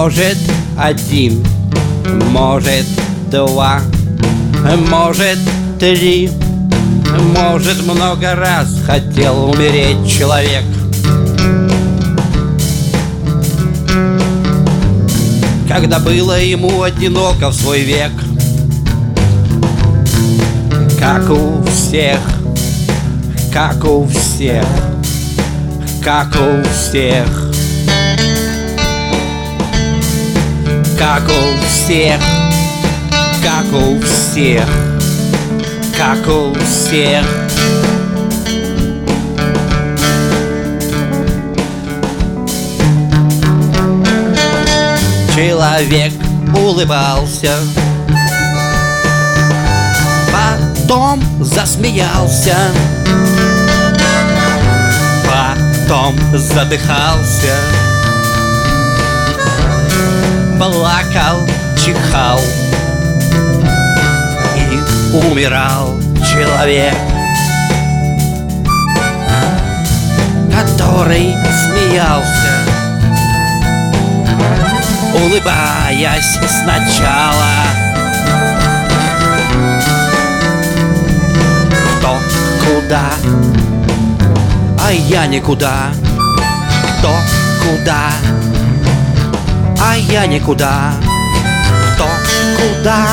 Может, один, может, два, может, три, может, много раз хотел умереть человек. Когда было ему одиноко в свой век. Как у всех, как у всех, как у всех, как у всех, как у всех, как у всех. Человек улыбался, потом засмеялся, потом задыхался, плакал, чихал и умирал человек, который смеялся, улыбаясь сначала. Кто куда, а я никуда. Кто куда, а я никуда. Кто куда,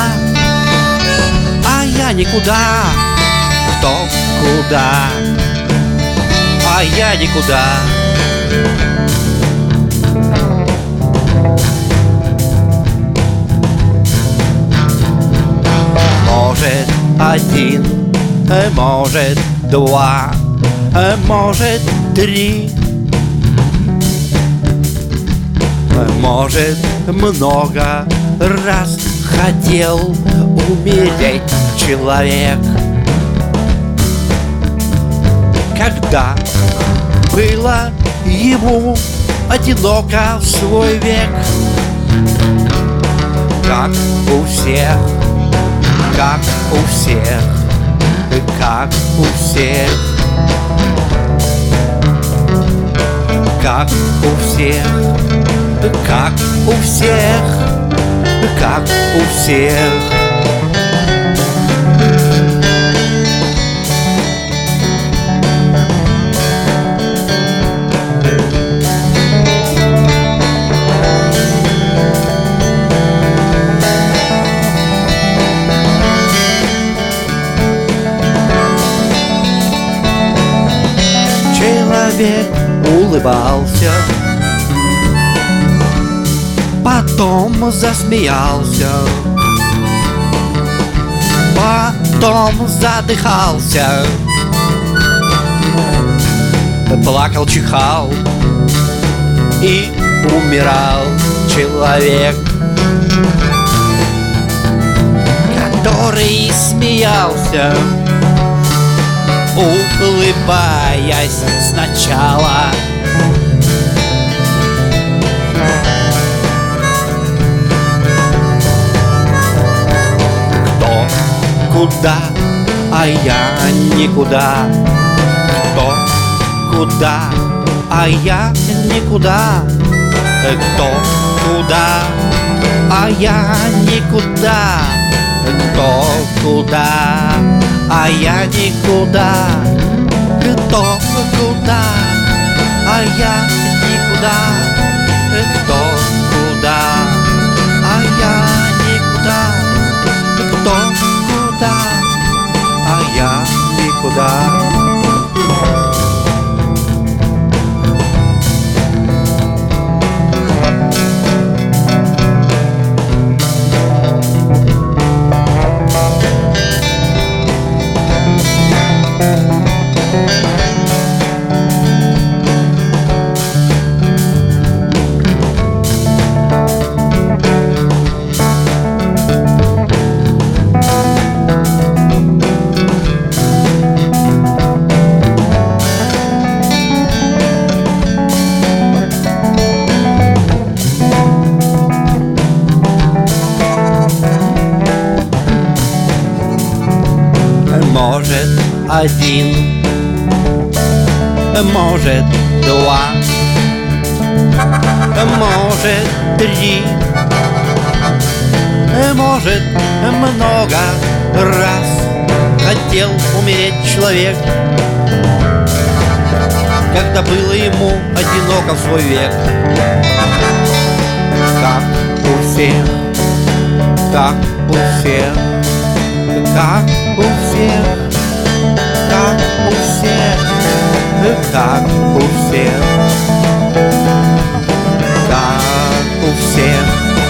а я никуда. Кто куда, а я никуда. Может, один, может, два, может, три, может, много раз хотел умереть человек. Когда было ему одиноко в свой век. Как у всех, как у всех, как у всех, как у всех, как у всех, как у всех. Человек улыбался, потом засмеялся, потом задыхался, плакал, чихал и умирал человек, который смеялся, улыбаясь сначала. Кто куда, а я никуда. Кто куда, а я никуда. Кто куда, а я никуда. Кто куда, а я никуда. Кто куда, а я никуда. Кто куда, а я никуда. Кто куда, а я никуда. Может, один, может, два, может, 3. Может, много раз хотел умереть человек, когда было ему одиноко в свой век. Как у всех, как у всех, как у всех, как у всех, как у всех, как у всех.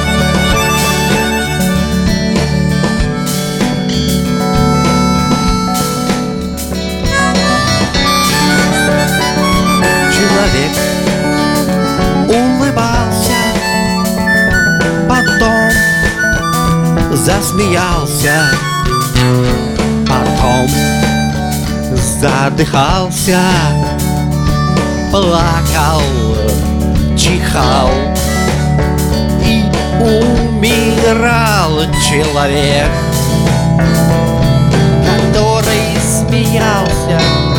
Человек улыбался, потом засмеялся, потом задыхался, плакал, чихал и умирал. Человек, который смеялся,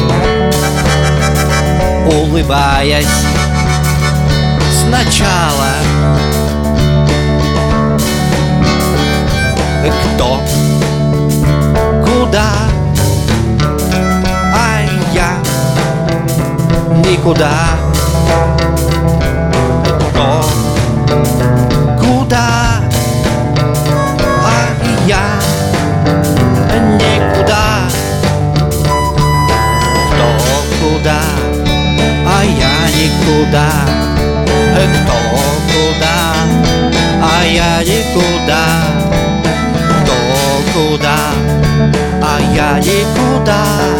улыбаясь сначала. Кто, куда, а я никуда. Кто, куда, а я никуда. Кто, куда, а я никуда. Кто, куда, а я никуда. Кто, куда, а я никуда.